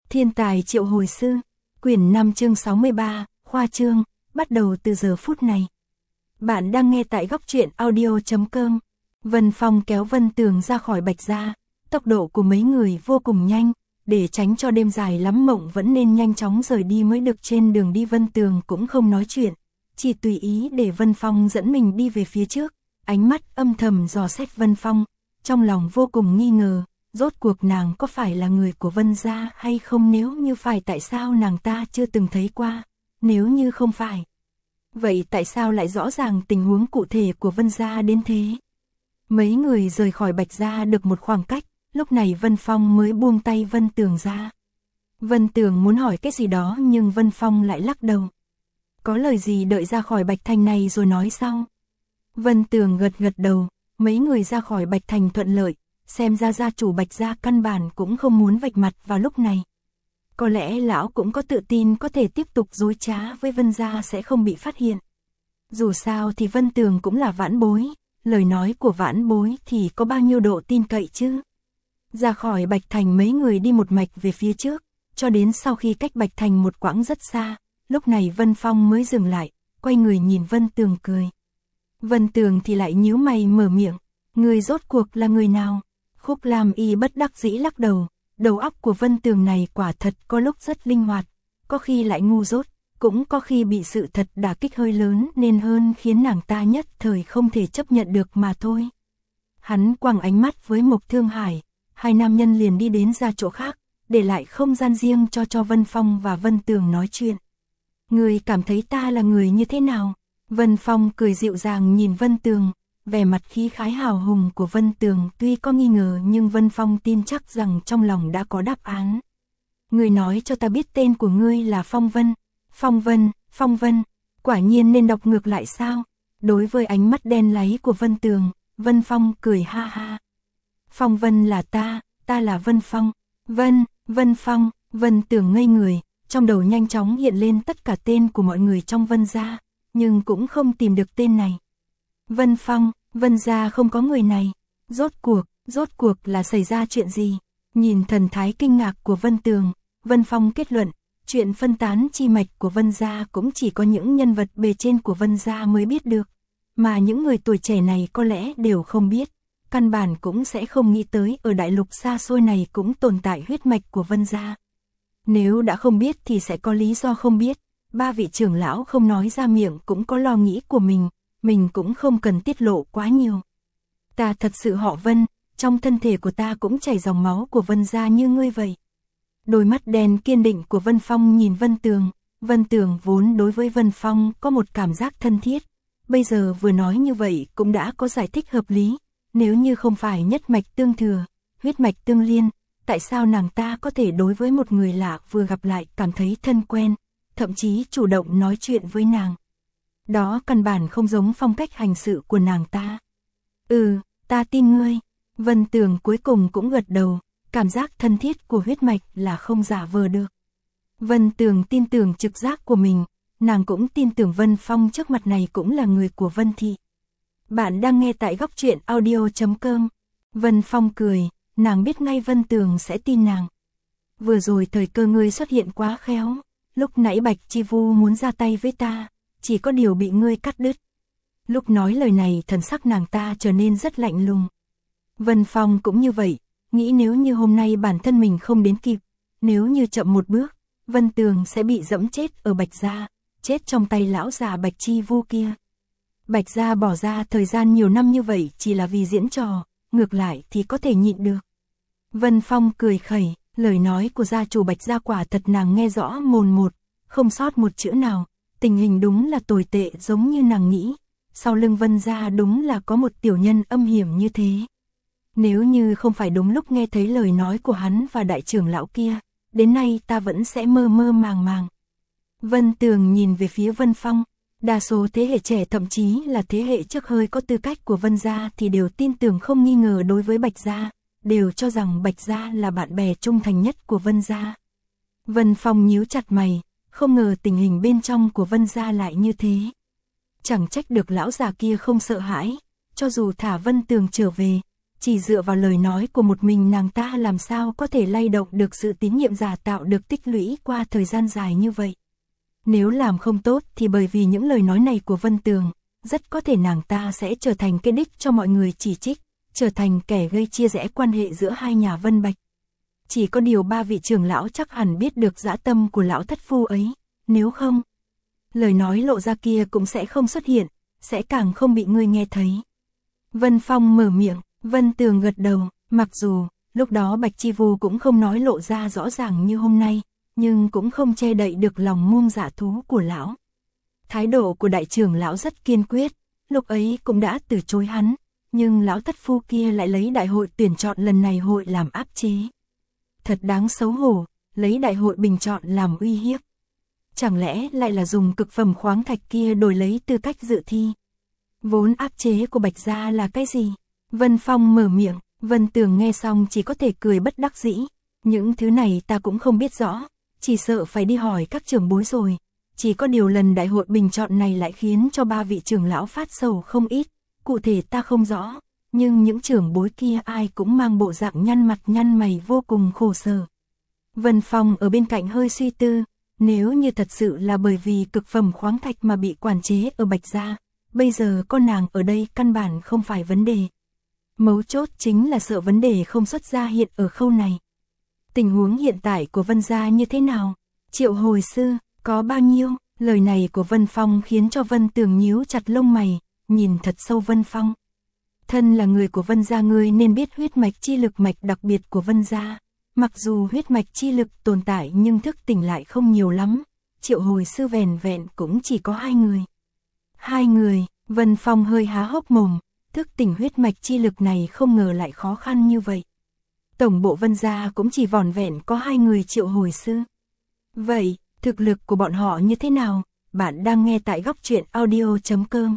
Thiên tài triệu hồi sư, quyển 5 chương 63, khoa trương, bắt đầu từ giờ phút này. Bạn đang nghe tại góc truyện audio.com. Vân Phong kéo Vân Tường ra khỏi Bạch Gia, tốc độ của mấy người vô cùng nhanh, để tránh cho đêm dài lắm mộng vẫn nên nhanh chóng rời đi mới được. Trên đường đi Vân Tường cũng không nói chuyện, chỉ tùy ý để Vân Phong dẫn mình đi về phía trước, ánh mắt âm thầm dò xét Vân Phong, trong lòng vô cùng nghi ngờ. Rốt cuộc nàng có phải là người của Vân Gia hay không, nếu như phải tại sao nàng ta chưa từng thấy qua, nếu như không phải. Vậy tại sao lại rõ ràng tình huống cụ thể của Vân Gia đến thế? Mấy người rời khỏi Bạch Gia được một khoảng cách, lúc này Vân Phong mới buông tay Vân Tường ra. Vân Tường muốn hỏi cái gì đó nhưng Vân Phong lại lắc đầu. Có lời gì đợi ra khỏi Bạch Thành này rồi nói sau. Vân Tường gật gật đầu, mấy người ra khỏi Bạch Thành thuận lợi. Xem ra gia chủ Bạch Gia căn bản cũng không muốn vạch mặt vào lúc này. Có lẽ lão cũng có tự tin có thể tiếp tục dối trá với Vân Gia sẽ không bị phát hiện. Dù sao thì Vân Tường cũng là vãn bối, lời nói của vãn bối thì có bao nhiêu độ tin cậy chứ. Ra khỏi Bạch Thành mấy người đi một mạch về phía trước, cho đến sau khi cách Bạch Thành một quãng rất xa, lúc này Vân Phong mới dừng lại, quay người nhìn Vân Tường cười. Vân Tường thì lại nhíu mày mở miệng, người rốt cuộc là người nào? Khúc Lam Y bất đắc dĩ lắc đầu, đầu óc của Vân Tường này quả thật có lúc rất linh hoạt, có khi lại ngu dốt, cũng có khi bị sự thật đả kích hơi lớn nên hơn khiến nàng ta nhất thời không thể chấp nhận được mà thôi. Hắn quăng ánh mắt với Mộc Thương Hải, hai nam nhân liền đi đến ra chỗ khác, để lại không gian riêng cho Vân Phong và Vân Tường nói chuyện. Người cảm thấy ta là người như thế nào? Vân Phong cười dịu dàng nhìn Vân Tường. Vẻ mặt khí khái hào hùng của Vân Tường tuy có nghi ngờ nhưng Vân Phong tin chắc rằng trong lòng đã có đáp án. Ngươi nói cho ta biết tên của ngươi là Phong Vân. Phong Vân, quả nhiên nên đọc ngược lại sao? Đối với ánh mắt đen láy của Vân Tường, Vân Phong cười ha ha. Phong Vân là ta là Vân Phong. Vân Phong, Vân Tường ngây người, trong đầu nhanh chóng hiện lên tất cả tên của mọi người trong Vân Gia, nhưng cũng không tìm được tên này. Vân Phong, Vân Gia không có người này, rốt cuộc là xảy ra chuyện gì? Nhìn thần thái kinh ngạc của Vân Tường, Vân Phong kết luận, chuyện phân tán chi mạch của Vân Gia cũng chỉ có những nhân vật bề trên của Vân Gia mới biết được, mà những người tuổi trẻ này có lẽ đều không biết, căn bản cũng sẽ không nghĩ tới ở đại lục xa xôi này cũng tồn tại huyết mạch của Vân Gia. Nếu đã không biết thì sẽ có lý do không biết, ba vị trưởng lão không nói ra miệng cũng có lo nghĩ của mình cũng không cần tiết lộ quá nhiều. Ta thật sự họ Vân, trong thân thể của ta cũng chảy dòng máu của Vân Gia như ngươi vậy. Đôi mắt đen kiên định của Vân Phong nhìn Vân Tường vốn đối với Vân Phong có một cảm giác thân thiết, bây giờ vừa nói như vậy cũng đã có giải thích hợp lý, nếu như không phải nhất mạch tương thừa, huyết mạch tương liên, tại sao nàng ta có thể đối với một người lạ vừa gặp lại cảm thấy thân quen, thậm chí chủ động nói chuyện với nàng. Đó căn bản không giống phong cách hành sự của nàng ta. Ta tin ngươi. Vân Tường cuối cùng cũng gật đầu, cảm giác thân thiết của huyết mạch là không giả vờ được. Vân Tường tin tưởng trực giác của mình, nàng cũng tin tưởng Vân Phong trước mặt này cũng là người của Vân Thị. Bạn đang nghe tại góc truyện audio.com. Vân Phong cười, nàng biết ngay Vân Tường sẽ tin nàng. Vừa rồi thời cơ ngươi xuất hiện quá khéo, lúc nãy Bạch Chi Vu muốn ra tay với ta, chỉ có điều bị ngươi cắt đứt. Lúc nói lời này thần sắc nàng ta trở nên rất lạnh lùng. Vân Phong cũng như vậy, nghĩ nếu như hôm nay bản thân mình không đến kịp, nếu như chậm một bước, Vân Tường sẽ bị dẫm chết ở Bạch Gia, chết trong tay lão già Bạch Chi Vu kia. Bạch Gia bỏ ra thời gian nhiều năm như vậy chỉ là vì diễn trò, ngược lại thì có thể nhịn được. Vân Phong cười khẩy, lời nói của gia chủ Bạch Gia quả thật nàng nghe rõ mồn một, không sót một chữ nào. Tình hình đúng là tồi tệ giống như nàng nghĩ, sau lưng Vân Gia đúng là có một tiểu nhân âm hiểm như thế. Nếu như không phải đúng lúc nghe thấy lời nói của hắn và đại trưởng lão kia, đến nay ta vẫn sẽ mơ mơ màng màng. Vân Tường nhìn về phía Vân Phong, đa số thế hệ trẻ thậm chí là thế hệ trước hơi có tư cách của Vân Gia thì đều tin tưởng không nghi ngờ đối với Bạch Gia, đều cho rằng Bạch Gia là bạn bè trung thành nhất của Vân Gia. Vân Phong nhíu chặt mày. Không ngờ tình hình bên trong của Vân Gia lại như thế. Chẳng trách được lão già kia không sợ hãi, cho dù thả Vân Tường trở về, chỉ dựa vào lời nói của một mình nàng ta làm sao có thể lay động được sự tín nhiệm giả tạo được tích lũy qua thời gian dài như vậy. Nếu làm không tốt thì bởi vì những lời nói này của Vân Tường, rất có thể nàng ta sẽ trở thành cái đích cho mọi người chỉ trích, trở thành kẻ gây chia rẽ quan hệ giữa hai nhà Vân Bạch. Chỉ có điều ba vị trưởng lão chắc hẳn biết được dã tâm của lão thất phu ấy, nếu không, lời nói lộ ra kia cũng sẽ không xuất hiện, sẽ càng không bị ngươi nghe thấy. Vân Phong mở miệng, Vân Tường gật đầu, mặc dù lúc đó Bạch Chi Vu cũng không nói lộ ra rõ ràng như hôm nay, nhưng cũng không che đậy được lòng muông dạ thú của lão. Thái độ của đại trưởng lão rất kiên quyết, lúc ấy cũng đã từ chối hắn, nhưng lão thất phu kia lại lấy đại hội tuyển chọn lần này hội làm áp chế. Thật đáng xấu hổ, lấy đại hội bình chọn làm uy hiếp. Chẳng lẽ lại là dùng cực phẩm khoáng thạch kia đổi lấy tư cách dự thi? Vốn áp chế của Bạch gia là cái gì? Vân Phong mở miệng, Vân Tường nghe xong chỉ có thể cười bất đắc dĩ. Những thứ này ta cũng không biết rõ, chỉ sợ phải đi hỏi các trưởng bối rồi. Chỉ có điều lần đại hội bình chọn này lại khiến cho ba vị trưởng lão phát sầu không ít, cụ thể ta không rõ, nhưng những trưởng bối kia ai cũng mang bộ dạng nhăn mặt nhăn mày vô cùng khổ sở. Vân Phong ở bên cạnh hơi suy tư, nếu như thật sự là bởi vì cực phẩm khoáng thạch mà bị quản chế ở Bạch gia, bây giờ con nàng ở đây căn bản không phải vấn đề. Mấu chốt chính là sợ vấn đề không xuất ra hiện ở khâu này. Tình huống hiện tại của Vân gia như thế nào? Triệu hồi sư, có bao nhiêu? Lời này của Vân Phong khiến cho Vân Tường nhíu chặt lông mày, nhìn thật sâu Vân Phong. Thân là người của Vân gia ngươi nên biết huyết mạch chi lực mạch đặc biệt của Vân gia. Mặc dù huyết mạch chi lực tồn tại nhưng thức tỉnh lại không nhiều lắm. Triệu hồi sư vẻn vẹn cũng chỉ có 2 người. 2 người, Vân Phong hơi há hốc mồm, thức tỉnh huyết mạch chi lực này không ngờ lại khó khăn như vậy. Tổng bộ Vân gia cũng chỉ vỏn vẹn có 2 người triệu hồi sư. Vậy, thực lực của bọn họ như thế nào? Bạn đang nghe tại góc truyện audio.com.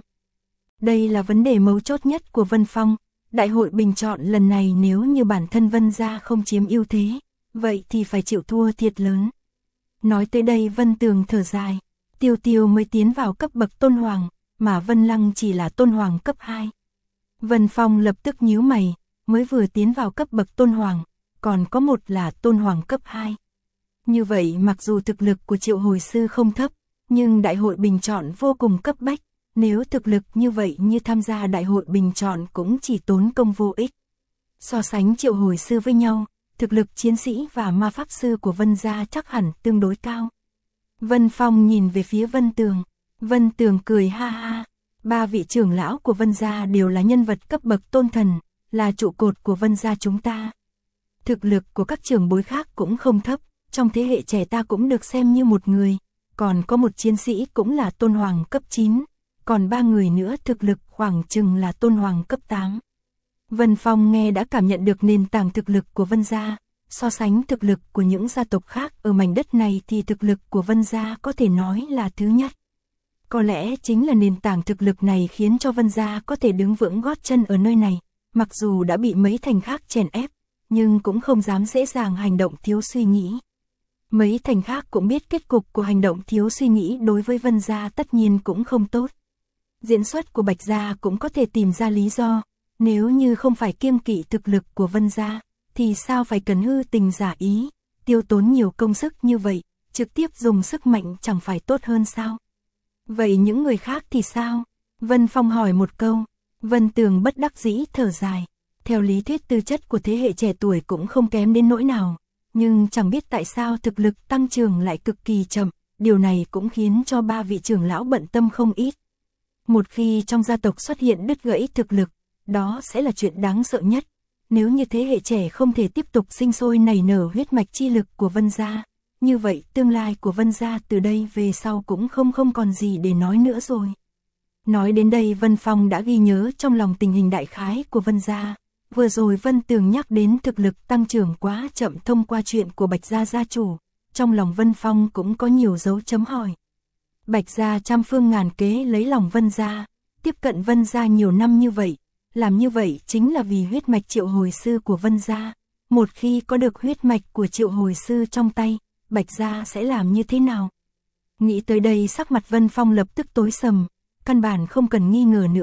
Đây là vấn đề mấu chốt nhất của Vân Phong. Đại hội bình chọn lần này nếu như bản thân Vân gia không chiếm ưu thế, vậy thì phải chịu thua thiệt lớn. Nói tới đây Vân Tường thở dài, Tiêu Tiêu mới tiến vào cấp bậc tôn hoàng, mà Vân Lăng chỉ là tôn hoàng cấp 2. Vân Phong lập tức nhíu mày, mới vừa tiến vào cấp bậc tôn hoàng, còn có một là tôn hoàng cấp 2. Như vậy mặc dù thực lực của triệu hồi sư không thấp, nhưng đại hội bình chọn vô cùng cấp bách. Nếu thực lực như vậy như tham gia đại hội bình chọn cũng chỉ tốn công vô ích. So sánh triệu hồi sư với nhau, thực lực chiến sĩ và ma pháp sư của Vân gia chắc hẳn tương đối cao. Vân Phong nhìn về phía Vân Tường. Vân Tường cười ha ha. 3 vị trưởng lão của Vân gia đều là nhân vật cấp bậc tôn thần, là trụ cột của Vân gia chúng ta. Thực lực của các trưởng bối khác cũng không thấp, trong thế hệ trẻ ta cũng được xem như một người, còn có một chiến sĩ cũng là tôn hoàng cấp 9. Còn 3 người nữa thực lực khoảng chừng là tôn hoàng cấp 8. Vân Phong nghe đã cảm nhận được nền tảng thực lực của Vân gia, so sánh thực lực của những gia tộc khác ở mảnh đất này thì thực lực của Vân gia có thể nói là thứ nhất. Có lẽ chính là nền tảng thực lực này khiến cho Vân gia có thể đứng vững gót chân ở nơi này, mặc dù đã bị mấy thành khác chèn ép, nhưng cũng không dám dễ dàng hành động thiếu suy nghĩ. Mấy thành khác cũng biết kết cục của hành động thiếu suy nghĩ đối với Vân gia tất nhiên cũng không tốt. Diễn xuất của Bạch gia cũng có thể tìm ra lý do, nếu như không phải kiêng kỵ thực lực của Vân gia, thì sao phải cần hư tình giả ý, tiêu tốn nhiều công sức như vậy, trực tiếp dùng sức mạnh chẳng phải tốt hơn sao? Vậy những người khác thì sao? Vân Phong hỏi một câu, Vân Tường bất đắc dĩ thở dài, theo lý thuyết tư chất của thế hệ trẻ tuổi cũng không kém đến nỗi nào, nhưng chẳng biết tại sao thực lực tăng trưởng lại cực kỳ chậm, điều này cũng khiến cho 3 vị trưởng lão bận tâm không ít. Một khi trong gia tộc xuất hiện đứt gãy thực lực, đó sẽ là chuyện đáng sợ nhất. Nếu như thế hệ trẻ không thể tiếp tục sinh sôi nảy nở huyết mạch chi lực của Vân gia, như vậy tương lai của Vân gia từ đây về sau cũng không còn gì để nói nữa rồi. Nói đến đây Vân Phong đã ghi nhớ trong lòng tình hình đại khái của Vân gia. Vừa rồi Vân Tường nhắc đến thực lực tăng trưởng quá chậm thông qua chuyện của Bạch gia gia chủ, trong lòng Vân Phong cũng có nhiều dấu chấm hỏi. Bạch gia trăm phương ngàn kế lấy lòng Vân gia, tiếp cận Vân gia nhiều năm như vậy, làm như vậy chính là vì huyết mạch triệu hồi sư của Vân gia. Một khi có được huyết mạch của triệu hồi sư trong tay, Bạch gia sẽ làm như thế nào? Nghĩ tới đây sắc mặt Vân Phong lập tức tối sầm, căn bản không cần nghi ngờ nữa,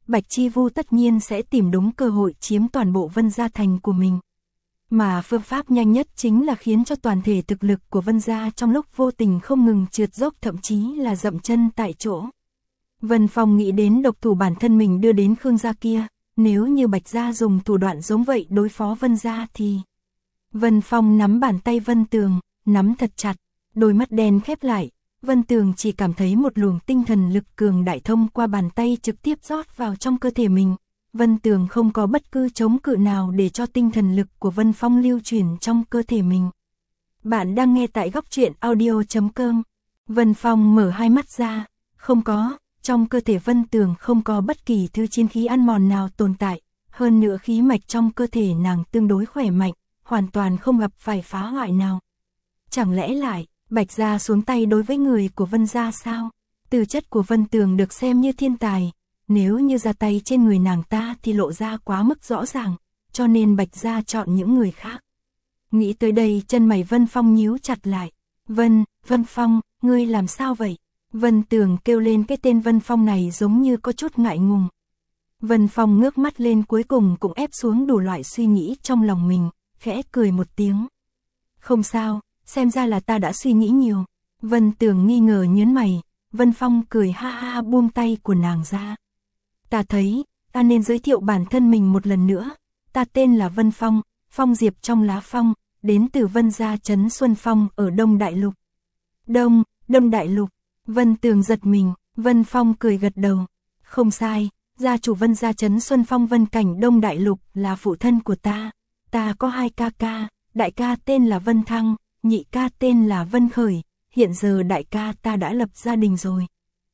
Bạch Chi Vu tất nhiên sẽ tìm đúng cơ hội chiếm toàn bộ Vân Gia thành của mình. Mà phương pháp nhanh nhất chính là khiến cho toàn thể thực lực của Vân Gia trong lúc vô tình không ngừng trượt dốc, thậm chí là dậm chân tại chỗ. Vân Phong nghĩ đến độc thủ bản thân mình đưa đến Khương Gia kia, nếu như Bạch Gia dùng thủ đoạn giống vậy đối phó Vân Gia thì... Vân Phong nắm bàn tay Vân Tường, nắm thật chặt, đôi mắt đen khép lại, Vân Tường chỉ cảm thấy một luồng tinh thần lực cường đại thông qua bàn tay trực tiếp rót vào trong cơ thể mình. Vân Tường không có bất cứ chống cự nào để cho tinh thần lực của Vân Phong lưu chuyển trong cơ thể mình. Bạn đang nghe tại góc truyện audio.com. Vân Phong mở hai mắt ra, không có, trong cơ thể Vân Tường không có bất kỳ thứ chiến khí ăn mòn nào tồn tại, hơn nữa khí mạch trong cơ thể nàng tương đối khỏe mạnh, hoàn toàn không gặp phải phá hoại nào. Chẳng lẽ lại, Bạch Gia xuống tay đối với người của Vân Gia sao? Tư chất của Vân Tường được xem như thiên tài, nếu như ra tay trên người nàng ta thì lộ ra quá mức rõ ràng, cho nên Bạch Gia chọn những người khác. Nghĩ tới đây chân mày Vân Phong nhíu chặt lại. Vân Phong, ngươi làm sao vậy? Vân Tường kêu lên cái tên Vân Phong này giống như có chút ngại ngùng. Vân Phong ngước mắt lên, cuối cùng cũng ép xuống đủ loại suy nghĩ trong lòng mình, khẽ cười một tiếng. Không sao, xem ra là ta đã suy nghĩ nhiều. Vân Tường nghi ngờ nhớn mày, Vân Phong cười ha ha buông tay của nàng ra. Ta thấy, ta nên giới thiệu bản thân mình một lần nữa. Ta tên là Vân Phong, Phong Diệp trong lá phong, đến từ Vân Gia trấn Xuân Phong ở Đông Đại Lục. Đông Đại Lục. Vân Tường giật mình, Vân Phong cười gật đầu. Không sai, gia chủ Vân Gia trấn Xuân Phong Vân Cảnh Đông Đại Lục là phụ thân của ta. Ta có hai ca ca, đại ca tên là Vân Thăng, nhị ca tên là Vân Khởi, hiện giờ đại ca ta đã lập gia đình rồi.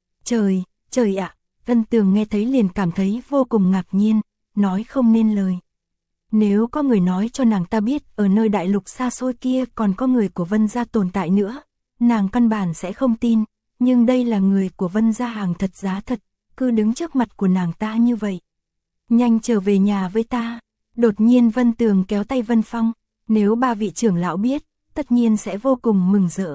Trời ạ, Vân Tường nghe thấy liền cảm thấy vô cùng ngạc nhiên, nói không nên lời. Nếu có người nói cho nàng ta biết ở nơi đại lục xa xôi kia còn có người của Vân Gia tồn tại nữa, nàng căn bản sẽ không tin, nhưng đây là người của Vân Gia hàng thật giá thật, cứ đứng trước mặt của nàng ta như vậy. Nhanh trở về nhà với ta. Đột nhiên Vân Tường kéo tay Vân Phong, nếu ba vị trưởng lão biết, tất nhiên sẽ vô cùng mừng rỡ.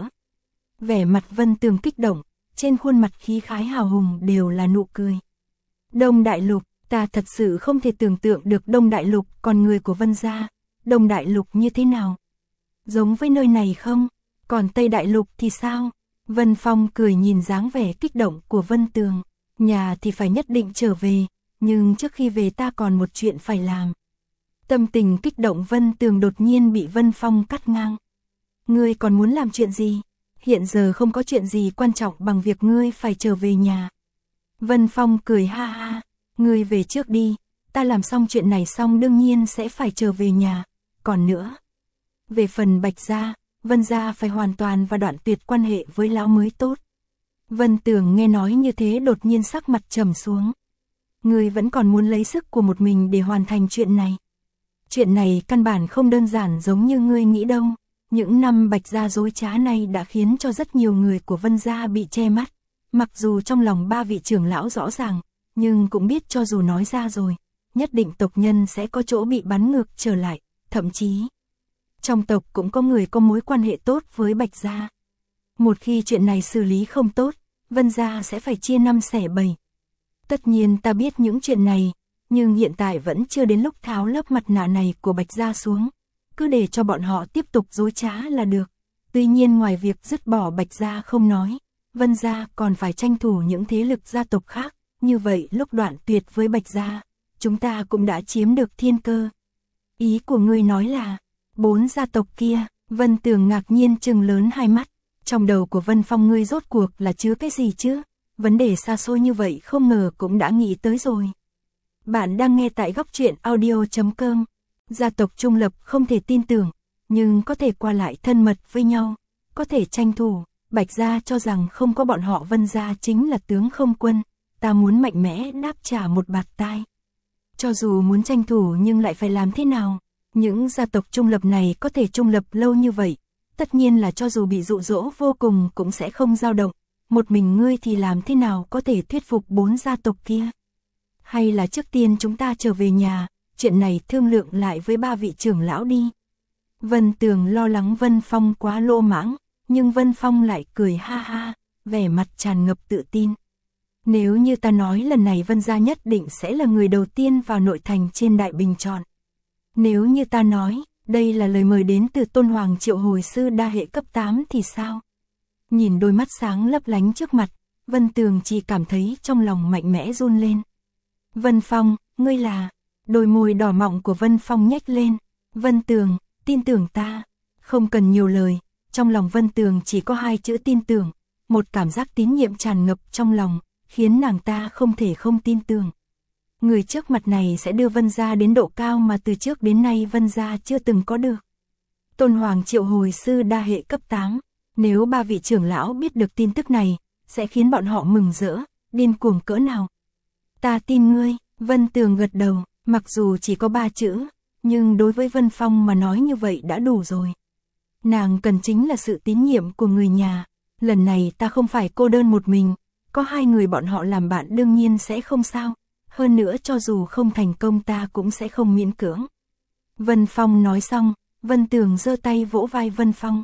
Vẻ mặt Vân Tường kích động, trên khuôn mặt khí khái hào hùng đều là nụ cười. Đông Đại Lục, ta thật sự không thể tưởng tượng được Đông Đại Lục còn người của Vân Gia, Đông Đại Lục như thế nào? Giống với nơi này không? Còn Tây Đại Lục thì sao? Vân Phong cười nhìn dáng vẻ kích động của Vân Tường, nhà thì phải nhất định trở về, nhưng trước khi về ta còn một chuyện phải làm. Tâm tình kích động Vân Tường đột nhiên bị Vân Phong cắt ngang. Ngươi còn muốn làm chuyện gì? Hiện giờ không có chuyện gì quan trọng bằng việc ngươi phải trở về nhà. Vân Phong cười ha ha, ngươi về trước đi, ta làm xong chuyện này xong đương nhiên sẽ phải trở về nhà. Còn nữa, về phần Bạch Gia, Vân Gia phải hoàn toàn và đoạn tuyệt quan hệ với lão mới tốt. Vân Tường nghe nói như thế đột nhiên sắc mặt trầm xuống. Ngươi vẫn còn muốn lấy sức của một mình để hoàn thành chuyện này. Chuyện này căn bản không đơn giản giống như ngươi nghĩ đâu. Những năm Bạch Gia dối trá này đã khiến cho rất nhiều người của Vân Gia bị che mắt. Mặc dù trong lòng ba vị trưởng lão rõ ràng, nhưng cũng biết cho dù nói ra rồi, nhất định tộc nhân sẽ có chỗ bị bắn ngược trở lại, thậm chí trong tộc cũng có người có mối quan hệ tốt với Bạch Gia. Một khi chuyện này xử lý không tốt, Vân Gia sẽ phải chia năm xẻ bảy. Tất nhiên ta biết những chuyện này, nhưng hiện tại vẫn chưa đến lúc tháo lớp mặt nạ này của Bạch Gia xuống. Cứ để cho bọn họ tiếp tục dối trá là được. Tuy nhiên ngoài việc dứt bỏ Bạch Gia không nói, Vân Gia còn phải tranh thủ những thế lực gia tộc khác. Như vậy lúc đoạn tuyệt với Bạch Gia, chúng ta cũng đã chiếm được thiên cơ. Ý của ngươi nói là 4 gia tộc kia? Vân Tường ngạc nhiên trừng lớn hai mắt. Trong đầu của Vân Phong ngươi rốt cuộc là chứa cái gì chứ? Vấn đề xa xôi như vậy không ngờ cũng đã nghĩ tới rồi. Bạn đang nghe tại góc truyện audio.com. Gia tộc trung lập không thể tin tưởng, nhưng có thể qua lại thân mật với nhau, có thể tranh thủ. Bạch Gia cho rằng không có bọn họ Vân Gia chính là tướng không quân, ta muốn mạnh mẽ đáp trả một bạt tai. Cho dù muốn tranh thủ nhưng lại phải làm thế nào? Những gia tộc trung lập này có thể trung lập lâu như vậy, tất nhiên là cho dù bị dụ dỗ vô cùng cũng sẽ không dao động. Một mình ngươi thì làm thế nào có thể thuyết phục 4 gia tộc kia? Hay là trước tiên chúng ta trở về nhà, chuyện này thương lượng lại với ba vị trưởng lão đi. Vân Tường lo lắng Vân Phong quá lô mãng, nhưng Vân Phong lại cười ha ha, vẻ mặt tràn ngập tự tin. Nếu như ta nói lần này Vân gia nhất định sẽ là người đầu tiên vào nội thành trên đại bình chọn. Nếu như ta nói, đây là lời mời đến từ Tôn Hoàng Triệu Hồi Sư đa hệ cấp 8 thì sao? Nhìn đôi mắt sáng lấp lánh trước mặt, Vân Tường chỉ cảm thấy trong lòng mạnh mẽ run lên. Vân Phong, ngươi là... Đôi môi đỏ mọng của Vân Phong nhếch lên. Vân Tường, tin tưởng ta. Không cần nhiều lời, trong lòng Vân Tường chỉ có hai chữ tin tưởng. Một cảm giác tín nhiệm tràn ngập trong lòng, khiến nàng ta không thể không tin tưởng. Người trước mặt này sẽ đưa Vân gia đến độ cao mà từ trước đến nay Vân gia chưa từng có được. Tôn Hoàng Triệu Hồi Sư đa hệ cấp 8. Nếu ba vị trưởng lão biết được tin tức này, sẽ khiến bọn họ mừng rỡ, điên cuồng cỡ nào. Ta tin ngươi, Vân Tường gật đầu, mặc dù chỉ có 3 chữ, nhưng đối với Vân Phong mà nói như vậy đã đủ rồi. Nàng cần chính là sự tín nhiệm của người nhà. Lần này ta không phải cô đơn một mình, có 2 người bọn họ làm bạn đương nhiên sẽ không sao. Hơn nữa cho dù không thành công ta cũng sẽ không miễn cưỡng. Vân Phong nói xong, Vân Tường giơ tay vỗ vai Vân Phong.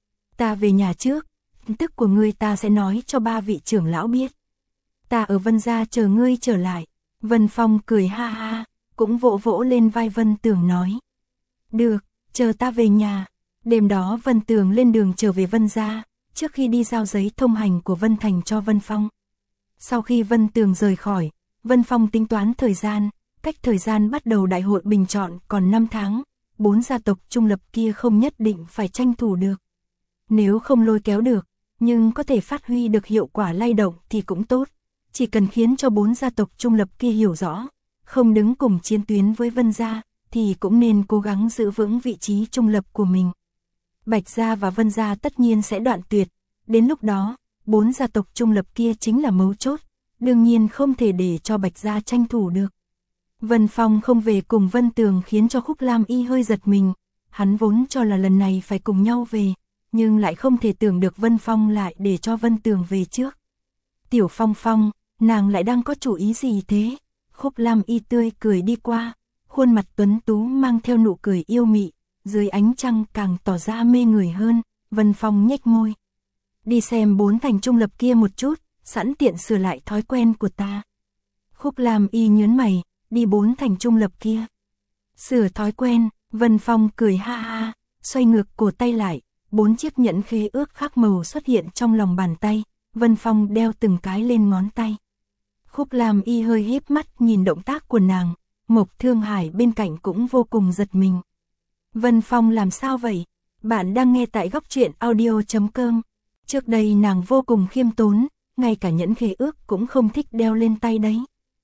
Ta về nhà trước, tin tức của ngươi ta sẽ nói cho 3 vị trưởng lão biết. Ta ở Vân gia chờ ngươi trở lại. Vân Phong cười ha ha, cũng vỗ vỗ lên vai Vân Tường nói. Được, chờ ta về nhà. Đêm đó Vân Tường lên đường trở về Vân gia, trước khi đi giao giấy thông hành của Vân Thành cho Vân Phong. Sau khi Vân Tường rời khỏi, Vân Phong tính toán thời gian, cách thời gian bắt đầu đại hội bình chọn còn 5 tháng, 4 gia tộc trung lập kia không nhất định phải tranh thủ được. Nếu không lôi kéo được, nhưng có thể phát huy được hiệu quả lay động thì cũng tốt, chỉ cần khiến cho 4 gia tộc trung lập kia hiểu rõ, không đứng cùng chiến tuyến với Vân gia, thì cũng nên cố gắng giữ vững vị trí trung lập của mình. Bạch gia và Vân gia tất nhiên sẽ đoạn tuyệt, đến lúc đó, 4 gia tộc trung lập kia chính là mấu chốt. Đương nhiên không thể để cho Bạch gia tranh thủ được. Vân Phong không về cùng Vân Tường khiến cho Khúc Lam Y hơi giật mình. Hắn vốn cho là lần này phải cùng nhau về, nhưng lại không thể tưởng được Vân Phong lại để cho Vân Tường về trước. Tiểu Phong Phong, nàng lại đang có chủ ý gì thế? Khúc Lam Y tươi cười đi qua, khuôn mặt tuấn tú mang theo nụ cười yêu mị, dưới ánh trăng càng tỏ ra mê người hơn. Vân Phong nhếch môi. Đi xem 4 thành trung lập kia một chút. Sẵn tiện sửa lại thói quen của ta. Khúc Lam Y nhớn mày, đi 4 thành trung lập kia. Sửa thói quen, Vân Phong cười ha ha, xoay ngược cổ tay lại, 4 chiếc nhẫn khế ước khác màu xuất hiện trong lòng bàn tay, Vân Phong đeo từng cái lên ngón tay. Khúc Lam Y hơi híp mắt nhìn động tác của nàng, Mộc Thương Hải bên cạnh cũng vô cùng giật mình. Vân Phong làm sao vậy? Bạn đang nghe tại góc truyện audio.com. Trước đây nàng vô cùng khiêm tốn, ngay cả nhẫn khế ước cũng không thích đeo lên tay đấy.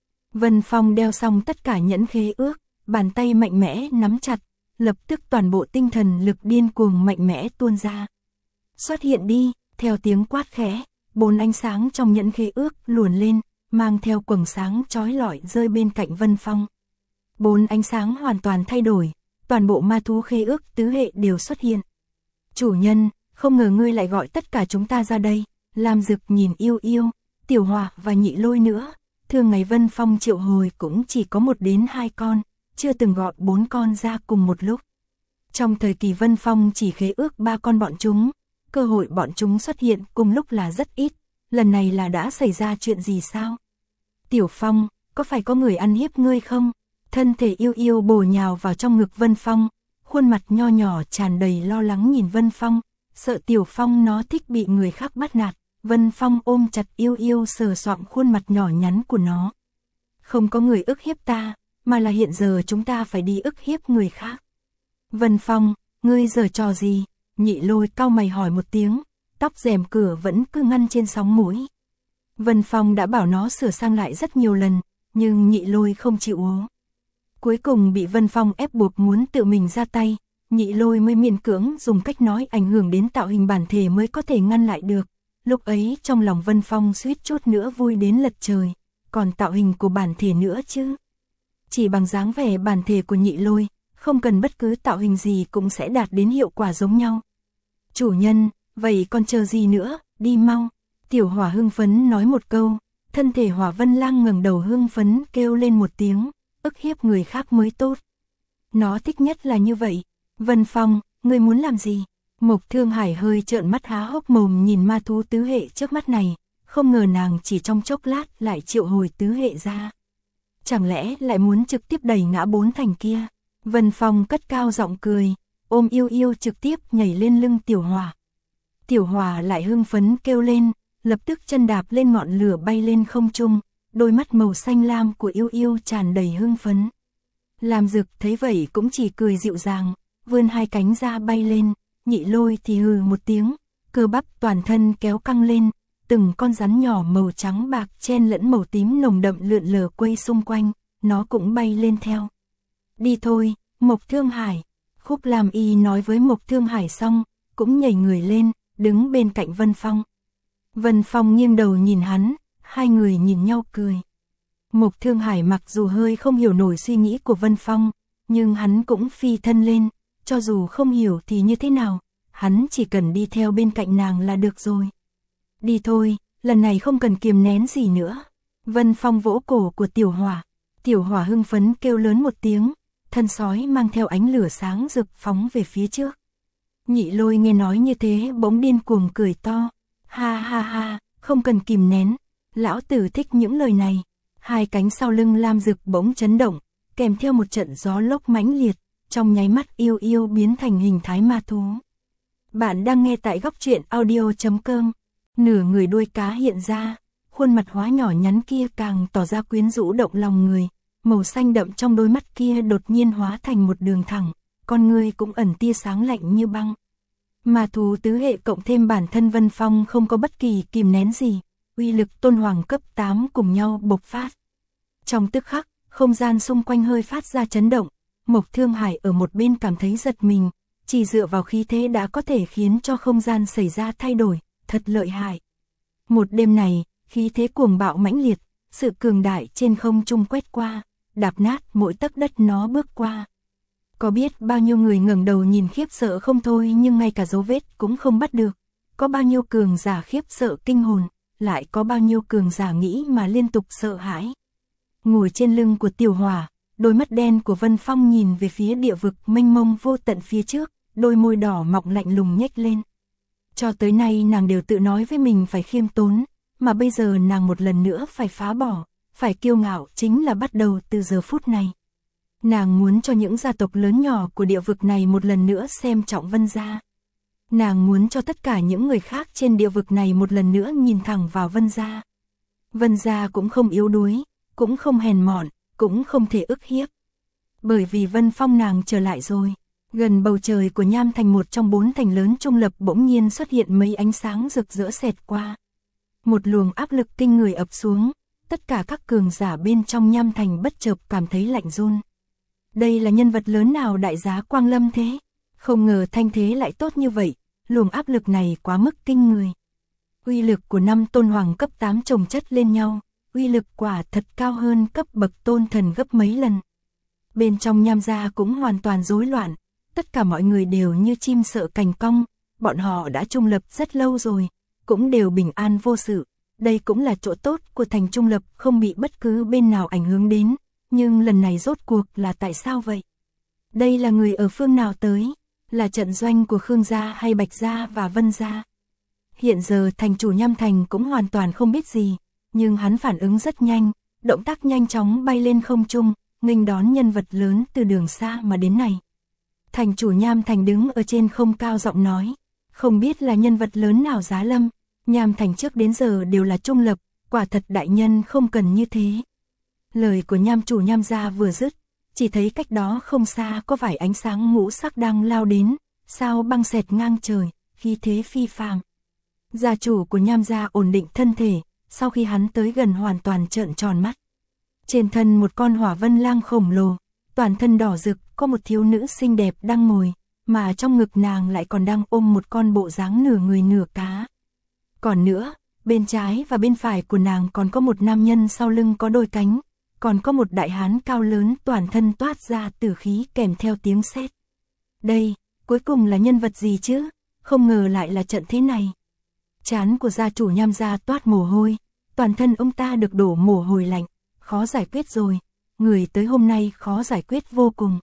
Vân Phong đeo xong tất cả nhẫn khế ước, bàn tay mạnh mẽ nắm chặt, lập tức toàn bộ tinh thần lực điên cuồng mạnh mẽ tuôn ra. Xuất hiện đi, theo tiếng quát khẽ, 4 ánh sáng trong nhẫn khế ước luồn lên, mang theo quầng sáng chói lọi rơi bên cạnh Vân Phong. 4 ánh sáng hoàn toàn thay đổi, toàn bộ ma thú khế ước tứ hệ đều xuất hiện. Chủ nhân, không ngờ ngươi lại gọi tất cả chúng ta ra đây. Lam Dực nhìn yêu yêu, Tiểu Hòa và Nhị Lôi nữa, thường ngày Vân Phong triệu hồi cũng chỉ có 1 đến 2 con, chưa từng gọi 4 con ra cùng một lúc. Trong thời kỳ Vân Phong chỉ khế ước 3 con bọn chúng, cơ hội bọn chúng xuất hiện cùng lúc là rất ít, lần này là đã xảy ra chuyện gì sao? Tiểu Phong, có phải có người ăn hiếp ngươi không? Thân thể yêu yêu bổ nhào vào trong ngực Vân Phong, khuôn mặt nho nhỏ tràn đầy lo lắng nhìn Vân Phong, sợ Tiểu Phong nó thích bị người khác bắt nạt. Vân Phong ôm chặt yêu yêu sờ soạng khuôn mặt nhỏ nhắn của nó. Không có người ức hiếp ta, mà là hiện giờ chúng ta phải đi ức hiếp người khác. Vân Phong, ngươi giở trò gì? Nhị Lôi cau mày hỏi một tiếng, tóc rèm cửa vẫn cứ ngăn trên sóng mũi. Vân Phong đã bảo nó sửa sang lại rất nhiều lần, nhưng Nhị Lôi không chịu ố. Cuối cùng bị Vân Phong ép buộc muốn tự mình ra tay, Nhị Lôi mới miễn cưỡng dùng cách nói ảnh hưởng đến tạo hình bản thể mới có thể ngăn lại được. Lúc ấy trong lòng Vân Phong suýt chút nữa vui đến lật trời, còn tạo hình của bản thể nữa chứ. Chỉ bằng dáng vẻ bản thể của Nhị Lôi, không cần bất cứ tạo hình gì cũng sẽ đạt đến hiệu quả giống nhau. Chủ nhân, vậy còn chờ gì nữa, đi mau. Tiểu Hỏa hưng phấn nói một câu, thân thể Hỏa Vân Lang ngẩng đầu hưng phấn kêu lên một tiếng, ức hiếp người khác mới tốt. Nó thích nhất là như vậy. Vân Phong, ngươi muốn làm gì? Mộc Thương Hải hơi trợn mắt há hốc mồm nhìn ma thú tứ hệ trước mắt này, không ngờ nàng chỉ trong chốc lát lại triệu hồi tứ hệ ra. Chẳng lẽ lại muốn trực tiếp đẩy ngã bốn thành kia? Vân Phong cất cao giọng cười, ôm Yêu Yêu trực tiếp nhảy lên lưng Tiểu Hỏa. Tiểu Hỏa lại hưng phấn kêu lên, lập tức chân đạp lên ngọn lửa bay lên không trung, đôi mắt màu xanh lam của Yêu Yêu tràn đầy hưng phấn. Lam Dực thấy vậy cũng chỉ cười dịu dàng, vươn hai cánh ra bay lên, Nhị Lôi thì hừ một tiếng, cơ bắp toàn thân kéo căng lên, từng con rắn nhỏ màu trắng bạc chen lẫn màu tím nồng đậm lượn lờ quay xung quanh, nó cũng bay lên theo. Đi thôi, Mộc Thương Hải. Khúc Lam Y nói với Mộc Thương Hải xong, cũng nhảy người lên, đứng bên cạnh Vân Phong. Vân Phong nghiêng đầu nhìn hắn, hai người nhìn nhau cười. Mộc Thương Hải mặc dù hơi không hiểu nổi suy nghĩ của Vân Phong, nhưng hắn cũng phi thân lên, cho dù không hiểu thì như thế nào, hắn chỉ cần đi theo bên cạnh nàng là được rồi. Đi thôi, lần này không cần kiềm nén gì nữa. Vân Phong vỗ cổ của Tiểu Hỏa. Tiểu Hỏa hưng phấn kêu lớn một tiếng, thân sói mang theo ánh lửa sáng rực phóng về phía trước. Nhị Lôi nghe nói như thế bỗng điên cuồng cười to. Ha ha ha, không cần kìm nén, lão tử thích những lời này. Hai cánh sau lưng Lam Dực bỗng chấn động, kèm theo một trận gió lốc mãnh liệt, trong nháy mắt Yêu Yêu biến thành hình thái ma thú. Bạn đang nghe tại góc truyện audio.com. Nửa người đuôi cá hiện ra, khuôn mặt hóa nhỏ nhắn kia càng tỏ ra quyến rũ động lòng người, màu xanh đậm trong đôi mắt kia đột nhiên hóa thành một đường thẳng, con người cũng ẩn tia sáng lạnh như băng. Ma thú tứ hệ cộng thêm bản thân Vân Phong không có bất kỳ kìm nén gì, uy lực tôn hoàng cấp 8 cùng nhau bộc phát. Trong tức khắc, không gian xung quanh hơi phát ra chấn động, Mộc Thương Hải ở một bên cảm thấy giật mình, chỉ dựa vào khí thế đã có thể khiến cho không gian xảy ra thay đổi, thật lợi hại. Một đêm này, khí thế cuồng bạo mãnh liệt, sự cường đại trên không trung quét qua, đạp nát mỗi tấc đất nó bước qua. Có biết bao nhiêu người ngẩng đầu nhìn khiếp sợ không thôi nhưng ngay cả dấu vết cũng không bắt được. Có bao nhiêu cường giả khiếp sợ kinh hồn, lại có bao nhiêu cường giả nghĩ mà liên tục sợ hãi. Ngồi trên lưng của Tiểu Hỏa, đôi mắt đen của Vân Phong nhìn về phía địa vực mênh mông vô tận phía trước, đôi môi đỏ mọng lạnh lùng nhếch lên. Cho tới nay nàng đều tự nói với mình phải khiêm tốn, mà bây giờ nàng một lần nữa phải phá bỏ, phải kiêu ngạo chính là bắt đầu từ giờ phút này. Nàng muốn cho những gia tộc lớn nhỏ của địa vực này một lần nữa xem trọng Vân gia. Nàng muốn cho tất cả những người khác trên địa vực này một lần nữa nhìn thẳng vào Vân gia. Vân gia cũng không yếu đuối, cũng không hèn mọn, cũng không thể ức hiếp. Bởi vì Vân Phong nàng trở lại rồi. Gần bầu trời của Nham Thành, một trong 4 thành lớn trung lập, bỗng nhiên xuất hiện mấy ánh sáng rực rỡ xẹt qua. Một luồng áp lực kinh người ập xuống, tất cả các cường giả bên trong Nham Thành bất chợt cảm thấy lạnh run. Đây là nhân vật lớn nào đại giá quang lâm thế? Không ngờ thanh thế lại tốt như vậy, luồng áp lực này quá mức kinh người. Uy lực của 5 tôn hoàng cấp 8 chồng chất lên nhau, uy lực quả thật cao hơn cấp bậc tôn thần gấp mấy lần. Bên trong Nham gia cũng hoàn toàn rối loạn, tất cả mọi người đều như chim sợ cành cong, bọn họ đã trung lập rất lâu rồi, cũng đều bình an vô sự. Đây cũng là chỗ tốt của thành trung lập, không bị bất cứ bên nào ảnh hưởng đến. Nhưng lần này rốt cuộc là tại sao vậy? Đây là người ở phương nào tới? Là trận doanh của Khương gia hay Bạch gia và Vân gia? Hiện giờ thành chủ Nham Thành cũng hoàn toàn không biết gì, nhưng hắn phản ứng rất nhanh, động tác nhanh chóng bay lên không trung, nghênh đón nhân vật lớn từ đường xa mà đến này. Thành chủ Nham Thành đứng ở trên không cao giọng nói, không biết là nhân vật lớn nào giá lâm, Nham Thành trước đến giờ đều là trung lập, quả thật đại nhân không cần như thế. Lời của Nham chủ Nham gia vừa dứt, chỉ thấy cách đó không xa có vài ánh sáng ngũ sắc đang lao đến, sao băng xẹt ngang trời, khí thế phi phàm. Gia chủ của Nham gia ổn định thân thể, sau khi hắn tới gần hoàn toàn trợn tròn mắt. Trên thân một con hỏa vân lang khổng lồ, toàn thân đỏ rực, có một thiếu nữ xinh đẹp đang ngồi, mà trong ngực nàng lại còn đang ôm một con bộ dáng nửa người nửa cá. Còn nữa, bên trái và bên phải của nàng còn có một nam nhân sau lưng có đôi cánh, còn có một đại hán cao lớn toàn thân toát ra tử khí kèm theo tiếng sét. Đây, cuối cùng là nhân vật gì chứ? Không ngờ lại là trận thế này. Trán của gia chủ Nham gia toát mồ hôi, toàn thân ông ta được đổ mồ hôi lạnh, khó giải quyết rồi, người tới hôm nay khó giải quyết vô cùng.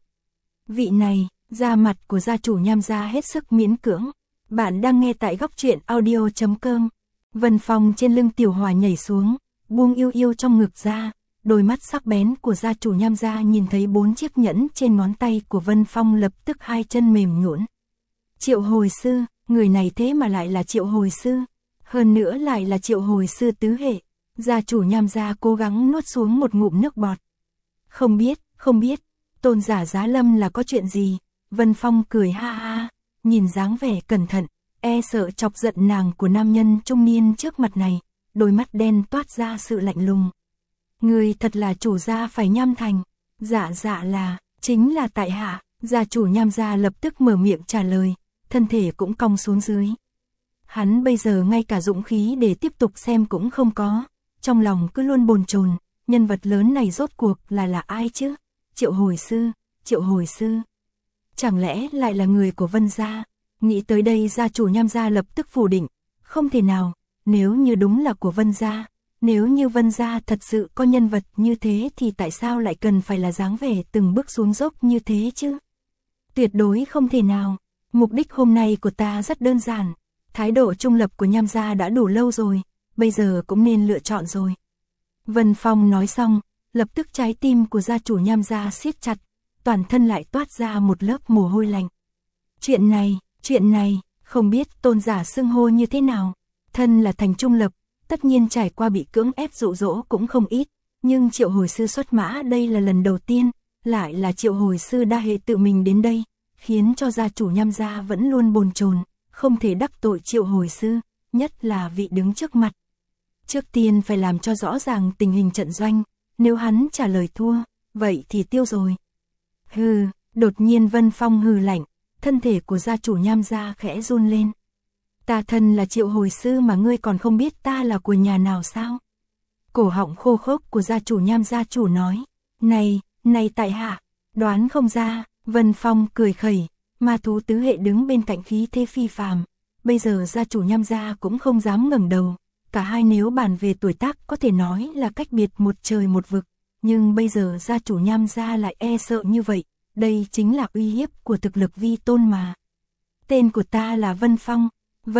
Vị này, da mặt của gia chủ Nham gia hết sức miễn cưỡng. Bạn đang nghe tại góc truyện audio.com. Vân Phong trên lưng Tiểu Hòa nhảy xuống, buông yêu yêu trong ngực ra, đôi mắt sắc bén của gia chủ Nham gia nhìn thấy 4 chiếc nhẫn trên ngón tay của Vân Phong lập tức hai chân mềm nhũn. Triệu hồi sư, người này thế mà lại là triệu hồi sư, hơn nữa lại là triệu hồi sư tứ hệ. Gia chủ Nham gia cố gắng nuốt xuống một ngụm nước bọt. Không biết, Tôn giả Giá Lâm là có chuyện gì? Vân Phong cười ha ha, nhìn dáng vẻ cẩn thận, e sợ chọc giận nàng của nam nhân trung niên trước mặt này, đôi mắt đen toát ra sự lạnh lùng. Người thật là chủ gia phải Nham thành. Dạ là, chính là tại hạ. Gia chủ Nham gia lập tức mở miệng trả lời, thân thể cũng cong xuống dưới. Hắn bây giờ ngay cả dũng khí để tiếp tục xem cũng không có, trong lòng cứ luôn bồn chồn, nhân vật lớn này rốt cuộc là ai chứ? Triệu hồi sư. Chẳng lẽ lại là người của Vân gia? Nghĩ tới đây gia chủ Nham gia lập tức phủ định, không thể nào, nếu như đúng là của Vân gia, nếu như Vân gia thật sự có nhân vật như thế thì tại sao lại cần phải là dáng vẻ từng bước xuống dốc như thế chứ? Tuyệt đối không thể nào, mục đích hôm nay của ta rất đơn giản, thái độ trung lập của Nham gia đã đủ lâu rồi, bây giờ cũng nên lựa chọn rồi. Vân Phong nói xong, lập tức trái tim của gia chủ Nham gia siết chặt, toàn thân lại toát ra một lớp mồ hôi lạnh. Chuyện này, không biết tôn giả xưng hô như thế nào, thân là thành trung lập, tất nhiên trải qua bị cưỡng ép dụ dỗ cũng không ít, nhưng triệu hồi sư xuất mã đây là lần đầu tiên, lại là triệu hồi sư đa hệ tự mình đến đây, khiến cho gia chủ Nham gia vẫn luôn bồn chồn, không thể đắc tội triệu hồi sư, nhất là vị đứng trước mặt. Trước tiên phải làm cho rõ ràng tình hình trận doanh, nếu hắn trả lời thua, vậy thì tiêu rồi. Hừ, đột nhiên Vân Phong hừ lạnh, thân thể của gia chủ Nham gia khẽ run lên. Ta thân là triệu hồi sư mà ngươi còn không biết ta là của nhà nào sao? Cổ họng khô khốc của gia chủ Nham gia chủ nói. Này tại hạ, đoán không ra. Vân Phong cười khẩy, ma thú tứ hệ đứng bên cạnh khí thế phi phàm. Bây giờ gia chủ Nham gia cũng không dám ngẩng đầu. Cả hai nếu bàn về tuổi tác có thể nói là cách biệt một trời một vực. Nhưng bây giờ gia chủ Nham gia lại e sợ như vậy. Đây chính là uy hiếp của thực lực vi tôn mà. Tên của ta là Vân Phong.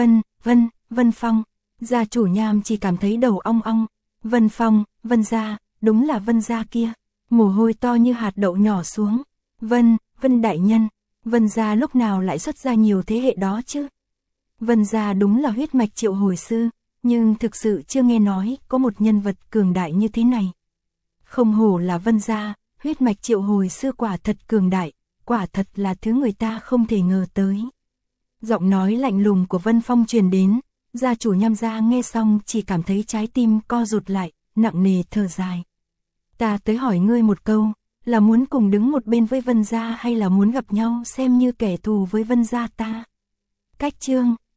Vân Phong. Gia chủ Nham chỉ cảm thấy đầu ong ong. Vân Phong, Vân gia, đúng là Vân gia kia. Mồ hôi to như hạt đậu nhỏ xuống. Vân đại nhân, Vân gia lúc nào lại xuất ra nhiều thế hệ đó chứ? Vân gia đúng là huyết mạch triệu hồi sư, nhưng thực sự chưa nghe nói có một nhân vật cường đại như thế này. Không hổ là Vân gia, huyết mạch triệu hồi sư quả thật cường đại, quả thật là thứ người ta không thể ngờ tới. Giọng nói lạnh lùng của Vân Phong truyền đến, gia chủ Nham gia nghe xong chỉ cảm thấy trái tim co rụt lại, nặng nề thở dài. Ta tới hỏi ngươi một câu, là muốn cùng đứng một bên với Vân gia hay là muốn gặp nhau xem như kẻ thù với Vân gia ta? Cách chương